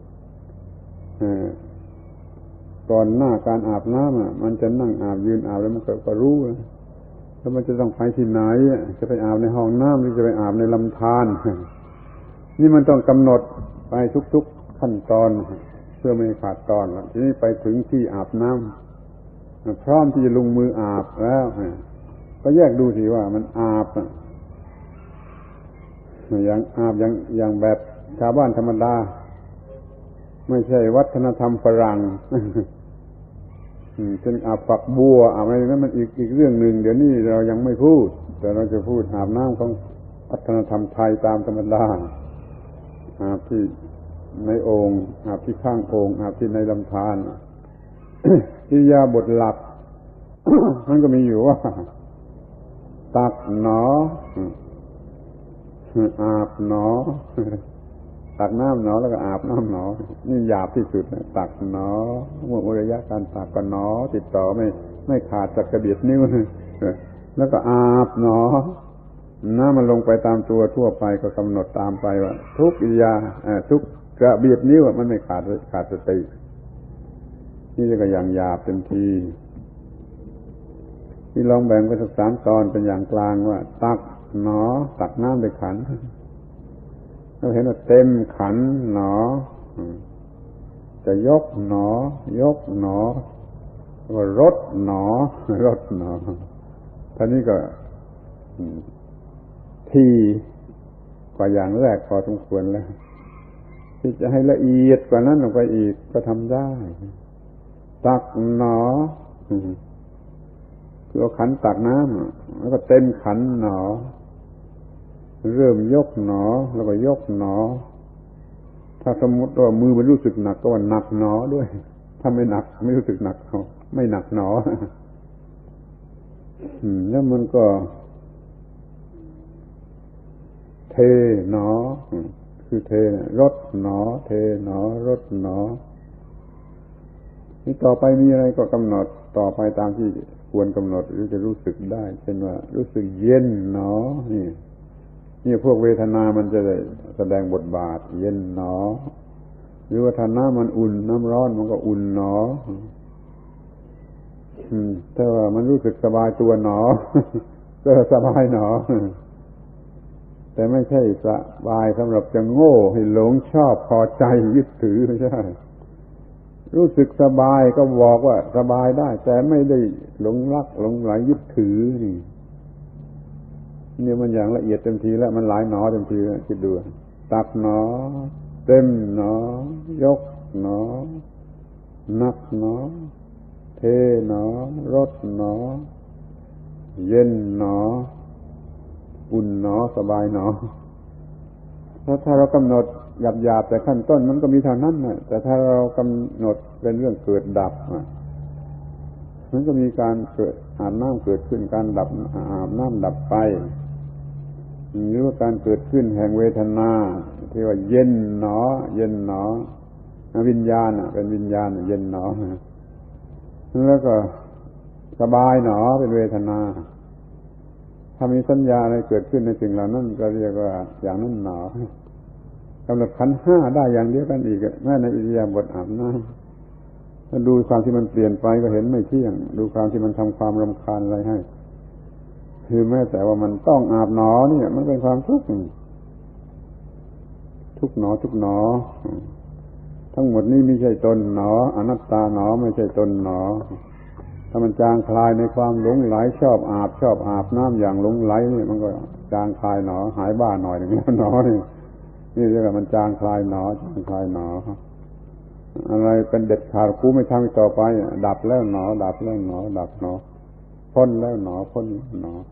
ก่อนหน้าการอาบน้ำมันจะนั่งอาบยืนอาบแล้วมันก็รู้แล้วมันจะต้องไปที่ไหนจะไปอาบในห้องน้ำหรือจะไปอาบในลำธารนี่มันต้องกำหนดไปทุกๆขั้นตอนเพื่อไม่ขาดตอนทีนี้ไปถึงที่อาบน้ำพร้อมที่จะลงมืออาบแล้วก็แยกดูสิว่ามันอาบอย่างอาบอย่างแบบชาวบ้านธรรมดาไม่ใช่วัฒนธรรมฝรั่งเช่นอาบฝักบัวอาบอะไรนั้นมันอีกเรื่องหนึ่งเดี๋ยวนี้เรายังไม่พูดแต่เราจะพูดอาบน้ำของวัฒนธรรมไทยตามธรรมดาอาบที่ในโอ่งอาบที่ข้างโอ่งอาบที่ในลำธารอิริยาบถหลัก มันก็มีอยู่ว่าตักหนออาบหนอตักน้ำหนอแล้วก็อาบน้ำหนอนี่หยาบที่สุดนะตักหนอเมื่อระยะการตักก็หนอติดต่อไม่ขาดจากกระเบียดนิ้วแล้วก็อาบหนอน้ำมันลงไปตามตัวทั่วไปก็กำหนดตามไปว่าทุกอิริยาทุกกระเบียดนิ้วมันไม่ขาดสตินี่ก็อย่างหยาบเต็มทีที่ลองแบ่งเป็นสามตอนเป็นอย่างกลางว่าตักหนอตักน้ำในขันเราเห็นว่าเต็มขันหนอจะยกหนก็รดหนอท่านี้ก็ทีกว่าอย่างแรกพอสมควรแล้วที่จะให้ละเอียดกว่านั้นลงไปอีกก็ทำได้ตักหนอคือเอาขันตักน้ำแล้วก็เต็มขันหนอเริ่มยกหนอแล้วก็ยกหนอถ้าสมมติว่ามือมันรู้สึกหนักก็ว่าหนักหนอด้วยถ้าไม่หนักไม่รู้สึกหนักไม่หนักหนอแล้วมันก็เทหนอคือเทรดหนอเทหนอรดหนอนี่ต่อไปมีอะไรก็กำหนดต่อไปตามที่ควรกำหนดหรือจะรู้สึกได้เช่นว่ารู้สึกเย็นหนอนี่พวกเวทนามันจะได้แสดงบทบาทเย็นหนอหรือว่าถ้าน้ำมันอุ่นน้ำร้อนมันก็อุ่นหนอถ้าว่ามันรู้สึกสบายตัวหนอก็สบายหนอแต่ไม่ใช่สบายสำหรับจะโง่ให้หลงชอบพอใจยึดถือไม่ใช่รู้สึกสบายก็บอกว่าสบายได้แต่ไม่ได้หลงรักหลงไหลยึดถือนี่มันอย่างละเอียดเต็มทีแล้วมันหลายหนอเต็มทีคิดดูตักหนอเต็มหนอยกหนอนักหนอเทหนอรดหนอเย็นหนออุ่นหนอสบายหนอถ้าเรากำหนดหยาบๆแต่ขั้นต้นมันก็มีเท่านั้นนะแต่ถ้าเรากำหนดเป็นเรื่องเกิดดับมันก็มีการเกิดอาบน้ำเกิดขึ้นการดับอาบน้ำดับไปหรือว่าการเกิดขึ้นแห่งเวทนาที่ว่าเย็นหนอเย็นหนอวิญญาณเป็นวิญญาณเย็นหนอแล้วก็สบายหนอเป็นเวทนาถ้ามีสัญญาอะไรเกิดขึ้นในสิ่งเหล่านั้นก็เรียกว่าอย่างนั้นหนอกำหนดขันธ์ห้าได้อย่างเดียวกันอีกแม้ในอิริยาบถอาบน้ำถ้าดูความที่มันเปลี่ยนไปก็เห็นไม่เที่ยงดูความที่มันทำความรำคาญอะไรให้คือแม้แต่ว่ามันต้องอาบหนอเนี่ยมันเป็นความทุกข์ทุกหนอทุกหนอทั้งหมดนี้ไม่ใช่ตนหนออนัตตาหนอไม่ใช่ตนหนอถ้ามันจางคลายในความหลงไหลชอบอาบน้ำอย่างหลงไหลนี่มันก็จางคลายหนอหายบ้าหน่อยหนึ่งแล้วหนอนี่เรียกว่ามันจางคลายหนอจางคลายหนออะไรเป็นเด็ดขาดกูไม่ทำอีกต่อไปดับแล้วหนอดับแล้วหนอดับหนอพ้นแล้วหนอพ้นหนอ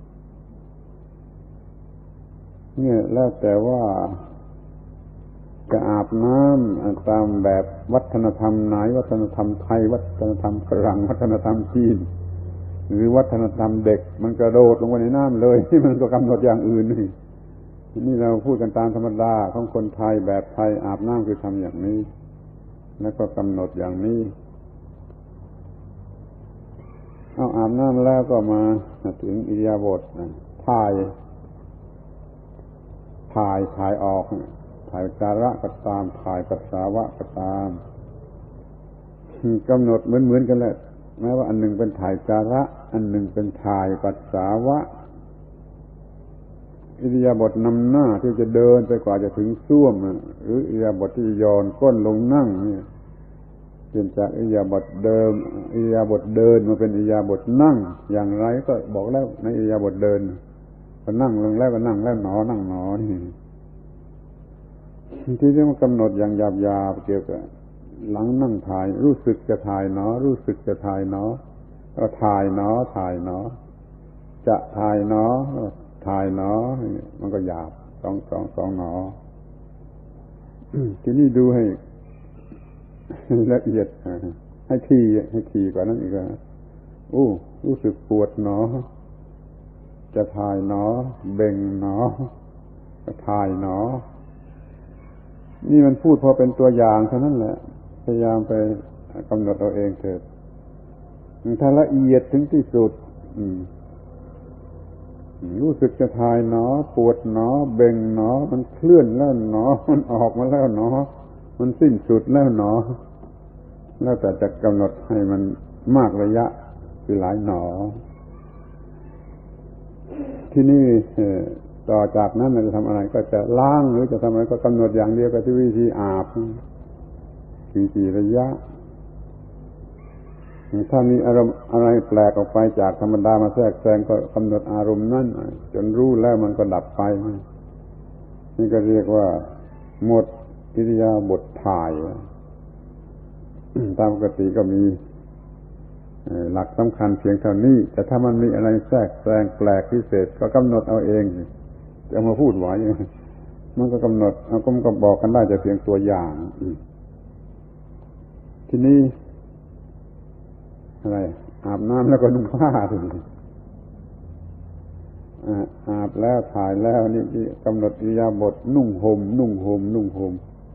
เนี่ยแล้วแต่ว่าจะอาบน้ำตามแบบวัฒนธรรมไหนวัฒนธรรมไทยวัฒนธรรมฝรั่งวัฒนธรรมจีนหรือวัฒนธรรมเด็กมันกระโดดลงไปในน้ำเลยที่มันก็กำหนดอย่างอื่นนี่เราพูดกันตามธรรมดาของคนไทยแบบไทยอาบน้ำคือทำอย่างนี้แล้วก็กำหนดอย่างนี้เอาอาบน้ำแล้วก็มาถึงอิริยาบถถ่ายออกถ่ายจาระก็ตามถ่ายปัสสาวะก็ตามกำหนดเหมือนกันแหละแม้ว่าอันหนึ่งเป็นถ่ายจาระอันหนึ่งเป็นถ่ายปัสสาวะอิริยาบถนำหน้าที่จะเดินไปกว่าจะถึงส้วมหรืออิริยาบถที่ย่อนก้นลงนั่งเนี่ยเปลี่ยนจากอิริยาบถเดิมอิริยาบถเดินมาเป็นอิริยาบถนั่งอย่างไรก็บอกแล้วในอิริยาบถเดินก็นั่งลงแล้วก็นั่งแล้วหนอนั่งหนอนี่ที่จะมากำหนดอย่างหยาบๆเกี่ยวกับหลังนั่งถ่ายรู้สึกจะถ่ายหนอรู้สึกจะถ่ายหนอก็ถ่ายหนอถ่ายหนอจะถ่ายหนอถ่ายหนอมันก็หยาบสองหนอทีนี้ดูให้ละเอียดให้ทีกว่านั้นอีกรู้สึกปวดหนอจะถ่ายหนอเบ่งหนอจะถ่ายหนอนี่มันพูดพอเป็นตัวอย่างเท่านั้นแหละพยายามไปกำหนดเอาเองเถิดถ้าละเอียดถึงที่สุดรู้สึกจะถ่ายหนอปวดหนอเบ่งหนอมันเคลื่อนแล้วหนอมันออกมาแล้วหนอมันสิ้นสุดแล้วหนอแล้วแต่จะกำหนดให้มันมากระยะคือหลายหนอที่นี่ต่อจากนั้นเราจะทำอะไรก็จะล้างหรือจะทำอะไรก็กำหนดอย่างเดียวกับที่วิธีอาบกี่ระยะถ้ามีอารมณ์อะไรแปลกออกไปจากธรรมดามาแทรกแซงก็กำหนดอารมณ์นั้นจนรู้แล้วมันก็ดับไปนี่ก็เรียกว่าหมดอิริยาบถถ่ายตามปกติก็มีหลักสำคัญเพียงเท่านี้แต่ถ้ามันมีอะไรแทรกแซงแปลกพิเศษก็กำหนดเอาเองจะมาพูดไว้มันก็กำหนดเอาก็บอกกันได้จะเพียงตัวอย่างทีนี้อะไรอาบน้ำแล้วก็นุ่งผ้าทีนี้อาบแล้วถ่ายแล้วนี่กำหนดอิริยาบถนุ่งห่ม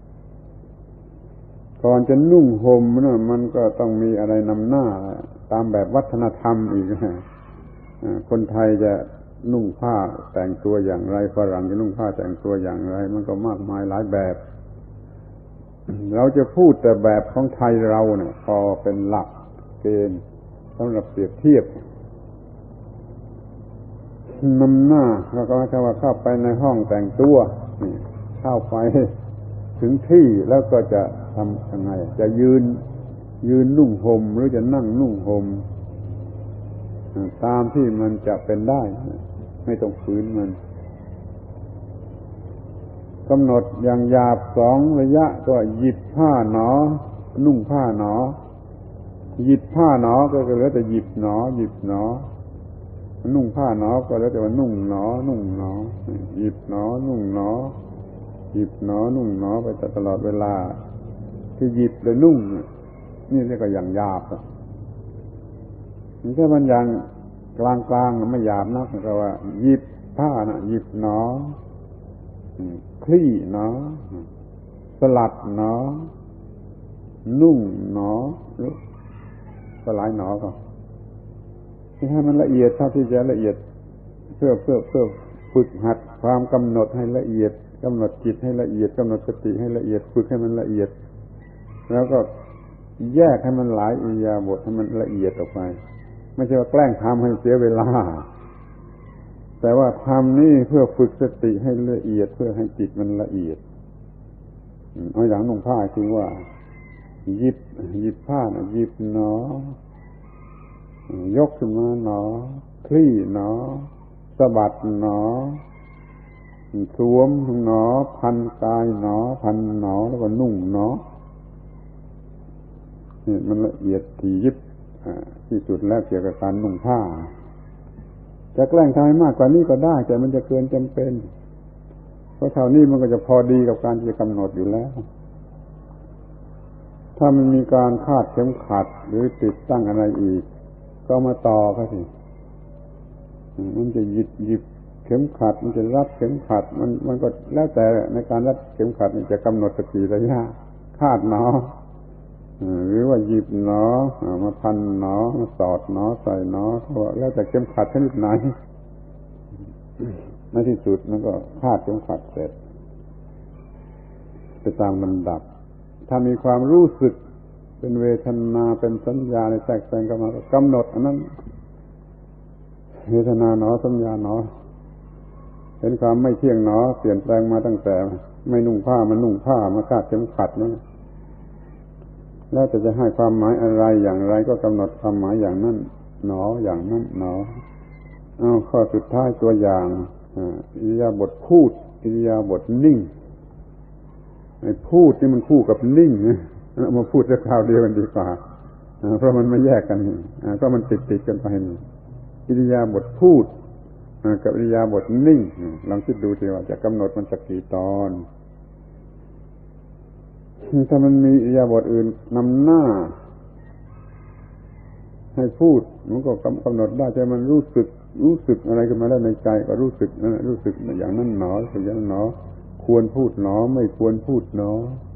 ก่อนจะนุ่งห่มนะมันก็ต้องมีอะไรนำหน้าตามแบบวัฒนธรรมอีกคนไทยจะนุ่งผ้าแต่งตัวอย่างไรฝรั่งจะนุ่งผ้าแต่งตัวอย่างไรมันก็มากมายหลายแบบเราจะพูดแต่แบบของไทยเราเนี่ยพอเป็นหลักเกณฑ์สำหรับเปรียบเทียบนำหน้าแล้วก็ว่าเข้าไปในห้องแต่งตัวนี่เข้าไปถึงที่แล้วก็จะทำยังไงจะยืนนุ่งห่มหรือจะนั่งนุ่งห่มตามที่มันจะเป็นได้ไม่ต้องฝืนมันกำหนดอย่างหยาบสองระยะก็หยิบผ้าหนอนุ่งผ้าหนอหยิบผ้าหนอก็เหลือแต่หยิบหนอหยิบหนอนุ่งผ้าหนอก็เหลือแต่ว่านุ่งหนอนุ่งหนอหยิบหนอนุ่งหนอหยิบหนอนุ่งหนอไปตลอดเวลาคือหยิบหรือนุ่งนี่เรียกว่าอย่างหยาบนี่ถ้ามันอย่างกลางๆไม่หยาบนักก็ว่าหยิบผ้านะหยิบหนอคลี่หนอสลัดหนอนุ่งหนอหรือสลายหนอก็ให้มันละเอียดเท่าที่จะละเอียดเพื่อฝึกหัดความกำหนดให้ละเอียดกำหนดจิตให้ละเอียดกำหนดสติให้ละเอียดฝึกให้มันละเอียดแล้วก็แยกให้มันหลายอิริยาบถให้มันละเอียดออกไปไม่ใช่ว่าแกล้งทำให้เสียเวลาแต่ว่าทำนี่เพื่อฝึกสติให้ละเอียดเพื่อให้จิตมันละเอียดเอาอย่างนุ่งผ้าคือว่าหยิบผ้านะหยิบหนอยกขึ้นมาหนอคลี่หนอสะบัดหนอสวมหนอพันกายหนอพันหนอแล้วก็นุ่งหนอนี่มันละเอียดถี่ยิบที่สุดแล้วเกี่ยวกับการนุ่งผ้าจะแกล้งทำให้มากกว่านี้ก็ได้แต่มันจะเกินจำเป็นเพราะเท่านี้มันก็จะพอดีกับการที่จะกำหนดอยู่แล้วถ้ามันมีการคาดเข็มขัดหรือติดตั้งอะไรอีกก็มาต่อเขาสิมันจะหยิบเข็มขัดมันจะรัดเข็มขัดมันก็แล้วแต่ในการรัดเข็มขัดมันจะกำหนดสติระยะคาดหนอหรือว่าหยิบหนอมาพันหนอมาสอดหนอใส่หนอแล้วแต่เข็มขัดชนิดไหนในที่สุดมันก็คาดเข็มขัดเสร็จไปตามลำดับถ้ามีความรู้สึกเป็นเวทนาเป็นสัญญาในแทรกแซงเข้ามากำหนดอันนั้นเวทนาหนอสัญญาหนอเห็นความไม่เที่ยงหนอเปลี่ยนแปลงมาตั้งแต่ไม่นุ่งผ้ามันนุ่งผ้ามาคาดเข็มขัดนั่นแล้วจะให้ความหมายอะไรอย่างไรก็กำหนดความหมายอย่างนั้นหนออย่างนั้นหนอเอาข้อสุดท้ายตัวอย่างอิริยาบถพูดอิริยาบถนิ่งไอ้พูดนี่มันคู่กับนิ่งเอามาพูดจะคราวเดียวกันดีกว่าเพราะมันไม่แยกกันก็มันติดกันไปอิริยาบถพูดกับอิริยาบถนิ่งลองคิดดูสิว่าจะกำหนดมันสักกี่ตอนถ้ามันมีอิริยาบถอื่นนำหน้าให้พูดมันก็กำหนดได้แต่มันรู้สึกอะไรขึ้นมาแล้วในใจก็รู้สึกนั่นรู้สึกอย่างนั้นหนออย่างนั้นหนอควรพูดหนอไม่ควรพูดหนอ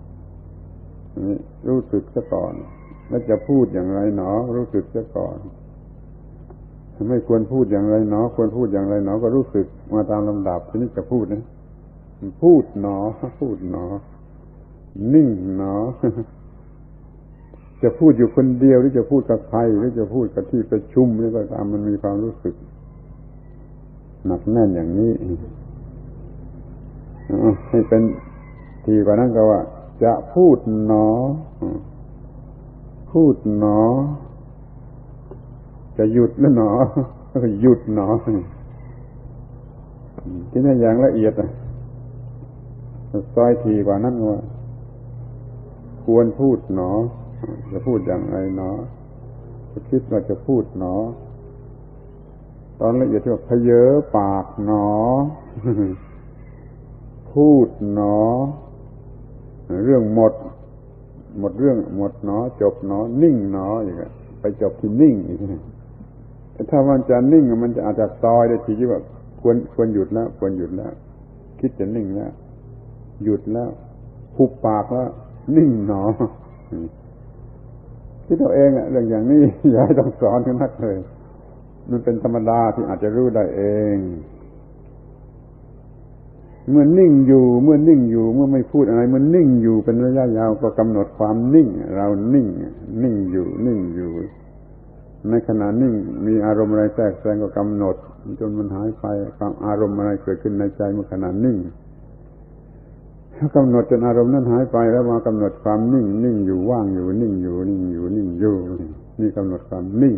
รู้สึกซะก่อนแล้วจะพูดอย่างไรหนอรู้สึกซะก่อนไม่ควรพูดอย่างไรหนอควรพูดอย่างไรหนอก็รู้สึกมาตามลำดับทีนี้จะพูดนะพูดหนอพูดหนอนิ่งหนอจะพูดอยู่คนเดียวหรือจะพูดกับใครหรือจะพูดกับที่ประชุมนี่ก็ตามมันมีความรู้สึกหนักแน่นอย่างนี้ให้เป็นทีกว่านั้นก็ว่าจะพูดหนอพูดหนอจะหยุดแล้วหนอก็หยุดหนอที่นี่อย่างละเอียดซอยทีกว่านั้นว่าควรพูดหนอจะพูดอย่างไรหนอจะคิดว่าจะพูดหนอตอนละเอียดที่ว่าเผยปากหนอพูดหนอเรื่องหมดเรื่องหมดหนอจบหนอนิ่งหนออย่างเงี้ยไปจบที่นิ่งอีกถ้ามันจะนิ่งมันจะอาจจะซอยได้ทีที่ว่าควรหยุดแล้วควรหยุดแล้วคิดจะนิ่งแล้วหยุดแล้วหุบปากแล้วนิ่งหนอคิดตัวเองเรื่องอย่างนี้อย่าให้ต้องสอนกันนักเลยมันเป็นธรรมดาที่อาจจะรู้ได้เองเมื่อนิ่งอยู่เมื่อไม่พูดอะไรมันนิ่งอยู่เป็นระยะยาวก็กำหนดความนิ่งเรานิ่งอยู่ในขณะนิ่งมีอารมณ์อะไรแทรกแซงก็กำหนดจนมันหายไปความอารมณ์อะไรเกิดขึ้นในใจเมื่อขณะนิ่งกำหนดจนอารมณ์นั้นหายไปแล้วมากำหนดความนิ่งอยู่ว่างอยู่นิ่งอยู่นี่กำหนดความนิ่ง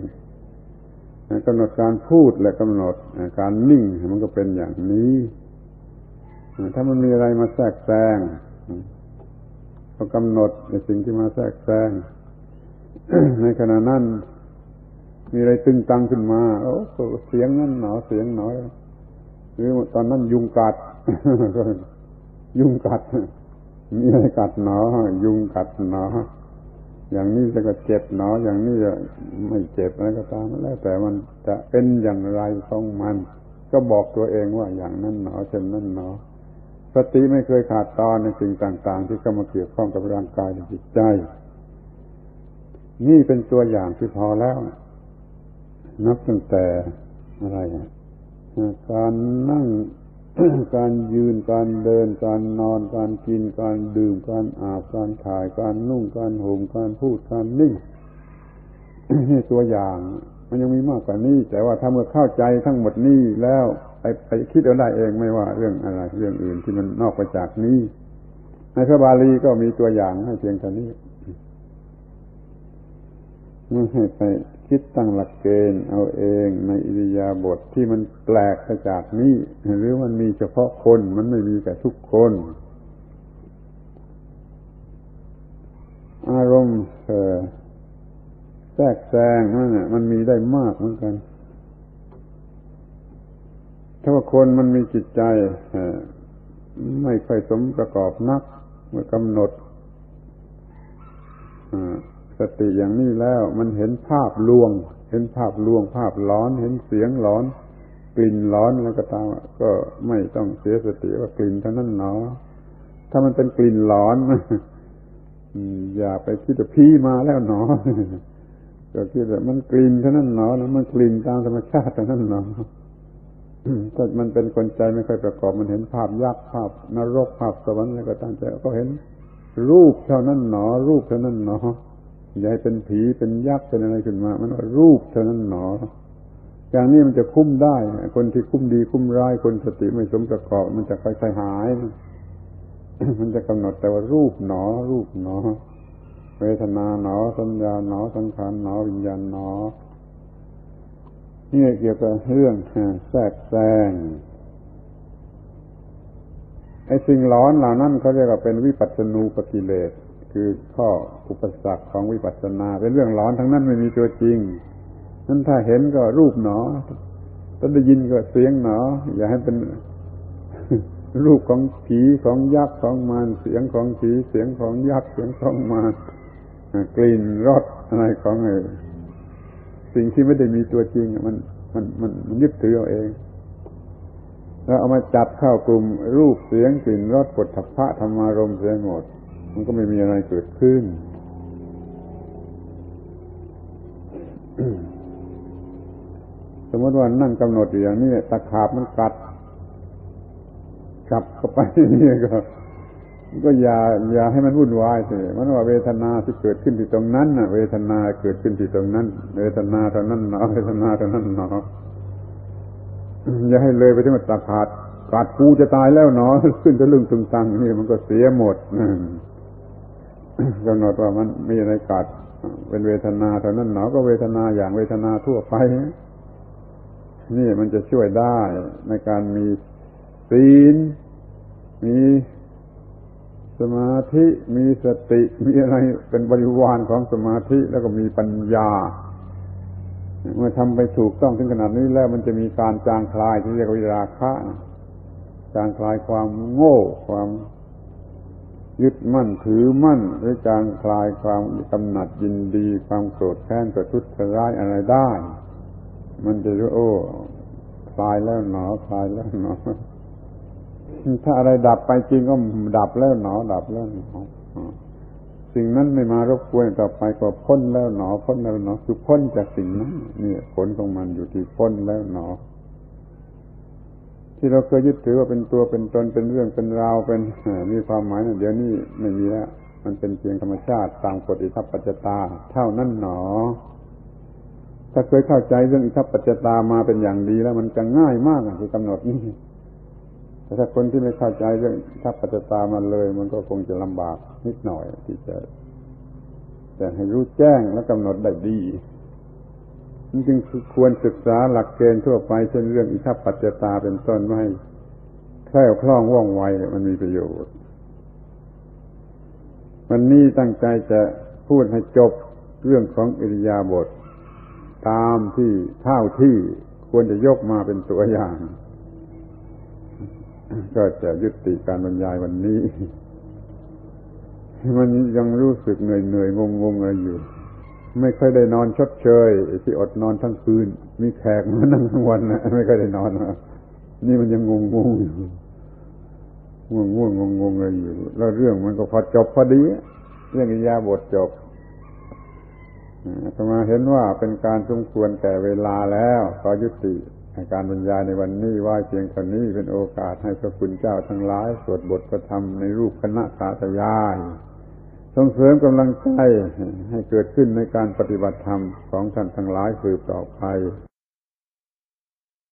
กำหนดการพูดและกำหนดการนิ่งมันก็เป็นอย่างนี้ถ้ามันมีอะไรมาแทรกแซงก็กำหนดในสิ่งที่มาแทรกแซง ในขณะนั้นมีอะไรตึงตังขึ้นมาโอ้เสียงนั่นหนอเสียงหนอหรือตอนนั้นยุงกัด ยุงกัดมีอะไรกัดหนอยุงกัดหนออย่างนี้จะก็เจ็บหนออย่างนี้จะไม่เจ็บอะไรก็ตามแล้วแต่มันจะเป็นอย่างไรของมันก็บอกตัวเองว่าอย่างนั้นหนอเช่นนั้นหนอสติไม่เคยขาดตอนในสิ่งต่างๆที่เข้ามาเกี่ยวข้องกับร่างกายและจิตใจนี่เป็นตัวอย่างที่พอแล้วนับตั้งแต่อะไรการนั่ง การยืนการเดินการนอนการกินการดื่มการอาบการถ่ายการนุ่งการห่มการพูดการนิ่ง นี่ตัวอย่างมันยังมีมากกว่านี้แต่ว่าถ้าเมื่อเข้าใจทั้งหมดนี้แล้วไปคิดเอาได้เองไม่ว่าเรื่องอะไรเรื่องอื่นที่มันนอกไปจากนี้ในพระบาลีก็มีตัวอย่างให้เพียงเท่านี้ไม่ให้ไปคิดตั้งหลักเกณฑ์เอาเองในอิริยาบถที่มันแปลกไปจากนี้หรือมันมีเฉพาะคนมันไม่มีแต่ทุกคนอารมณ์แทรกแซงนั่นน่ะมันมีได้มากเหมือนกันถ้าว่าคนมันมีจิตใจไม่ค่อยสมประกอบนักเมื่อกำหนดสติอย่างนี้แล้วมันเห็นภาพลวงเห็นภาพลวงภาพหลอนเห็นเสียงหลอนกลิ่นหลอนแล้วก็ตามก็ไม่ต้องเสียสติว่ากลิ่นเท่านั้นหนอถ้ามันเป็นกลิ่นหลอนอย่าไปคิดว่าผีมาแล้วหนอก็คิดว่ามันกลิ่นเท่านั้นหนอแล้วมันกลิ่นตามธรรมชาติเท่านั้นหนอถ้ามันเป็นคนใจไม่ค่อยประกอบมันเห็นภาพยักษ์ภาพนรกภาพสวรรค์อะไรก็ตามใจก็เห็นรูปเท่านั้นหนอรูปเท่านั้นหนออย่าให้เป็นผีเป็นยักษ์เป็นอะไรขึ้นมามันว่ารูปเท่านั้นหนออย่างนี้มันจะคุ้มได้คนที่คุ้มดีคุ้มร้ายคนสติไม่สมประกอบมันจะค่อยๆหาย มันจะกำหนดแต่ว่ารูปหนอรูปหนอเวทนาหนอสัญญาหนอสังขารหนอวิญญาณหนอนี่เกี่ยวกับเรื่องแทรกแซงไอ้สิ่งหลอนเหล่านั้นเขาเรียกว่าเป็นวิปัสสนูปกิเลสคือข้ออุปสรรคของวิปัสสนาเป็นเรื่องหลอนทั้งนั้นไม่มีตัวจริงนั้นถ้าเห็นก็รูปหนอถ้าได้ยินก็เสียงหนออย่าให้เป็น รูปของผีของยักษ์ของมารเสียงของผีเสียงของยักษ์เสียงของมารกลิ่นรสอะไรของสิ่งที่ไม่ได้มีตัวจริงมันยึดถือเอาเองแล้วเอามาจัดเข้ากลุ่มรูปเสียงกลิ่นรสโผฏฐัพพะธรรมารมณ์เสียหมดมันก็ไม่มีอะไรเกิดขึ้น สมมติว่านั่งกำหนดอยู่อย่างนี้ตะขาบมันกัดเข้าไปนี่ก็อย่าให้มันวุ่นวายสิมันว่าเวทนาที่เกิดขึ้นที่ตรงนั้นน่ะเวทนาเกิดขึ้นที่ตรงนั้นเวทนาเท่านั้นหนอเวทนาเท่านั้นหนออย่าให้เลยไปที่มันตะขาบกัดกูจะตายแล้วหนอขึ้นตะลึงตึงตังนี่มันก็เสียหมดกำหนดว่ามันมีอะไรกัดเป็นเวทนาเท่านั้นหนอก็เวทนาอย่างเวทนาทั่วไปนี่มันจะช่วยได้ในการมีศีลมีสมาธิมีสติมีอะไรเป็นบริวารของสมาธิแล้วก็มีปัญญาเมื่อทำไปถูกต้องถึงขนาดนี้แล้วมันจะมีการจางคลายที่เรียกว่าวิราคะจางคลายความโง่ความยึดมั่นถือมั่นหรือจางคลายความกำหนัดยินดีความโกรธแค้นประทุษร้ายอะไรได้มันจะรู้โอ้คลายแล้วหนอคลายแล้วหนอถ้าอะไรดับไปจริงก็ดับแล้วหนอดับแล้วหนอสิ่งนั้นไม่มารบกวนต่อไปก็พ้นแล้วหนอพ้นแล้วหนอคือพ้นจากสิ่งนั้นนี่ผลของมันอยู่ที่พ้นแล้วหนอที่เราเคยยึดถือว่าเป็นตัวเป็นตนเป็นเรื่องเป็นราวเป็นมีความหมายนะเดี๋ยวนี้ไม่มีแล้วมันเป็นเพียงธรรมชาติตามกฎอิทัปปัจจตาเท่านั้นหนอถ้าเคยเข้าใจเรื่องอิทัปปัจจตามาเป็นอย่างดีแล้วมันจะง่ายมากที่กำหนดนี่แต่ถ้าคนที่ไม่เข้าใจเรื่องอิทัปปัจจตามาเลยมันก็คงจะลำบากนิดหน่อยที่จะให้รู้แจ้งและกำหนดได้ดีมันจึงควรศึกษาหลักเกณฑ์ทั่วไปเช่นเรื่องอิทัปปัจจตาเป็นต้นไม่ให้แคล่วคล่องว่องไวมันมีประโยชน์วันนี้ตั้งใจจะพูดให้จบเรื่องของอิริยาบถตามที่เท่าที่ควรจะยกมาเป็นตัวอย่างก็จะยุติการบรรยายวันนี้มันยังรู้สึกเหนื่อยงงอะไรอยู่ไม่ค่อยได้นอนชดเชยที่อดนอนทั้งคืนมีแขกมานั่งทั้งวันนะไม่ค่อยได้นอนนี่มันยังงงอยู่ง่วงอะไรอยู่แล้วเรื่องมันก็พอจบพอดีเรื่องอิริยาบถจบอาตมาเห็นว่าเป็นการสมควรแก่เวลาแล้วขอยุติการบรรยายในวันนี้ไว้เพียงเท่านี้เป็นโอกาสให้พระคุณเจ้าทั้งหลายสวดบทพระธรรมในรูปคณะสาธยายส่งเสริมกำลังใจให้เกิดขึ้นในการปฏิบัติธรรมของท่านทั้งหลายสืบต่อไป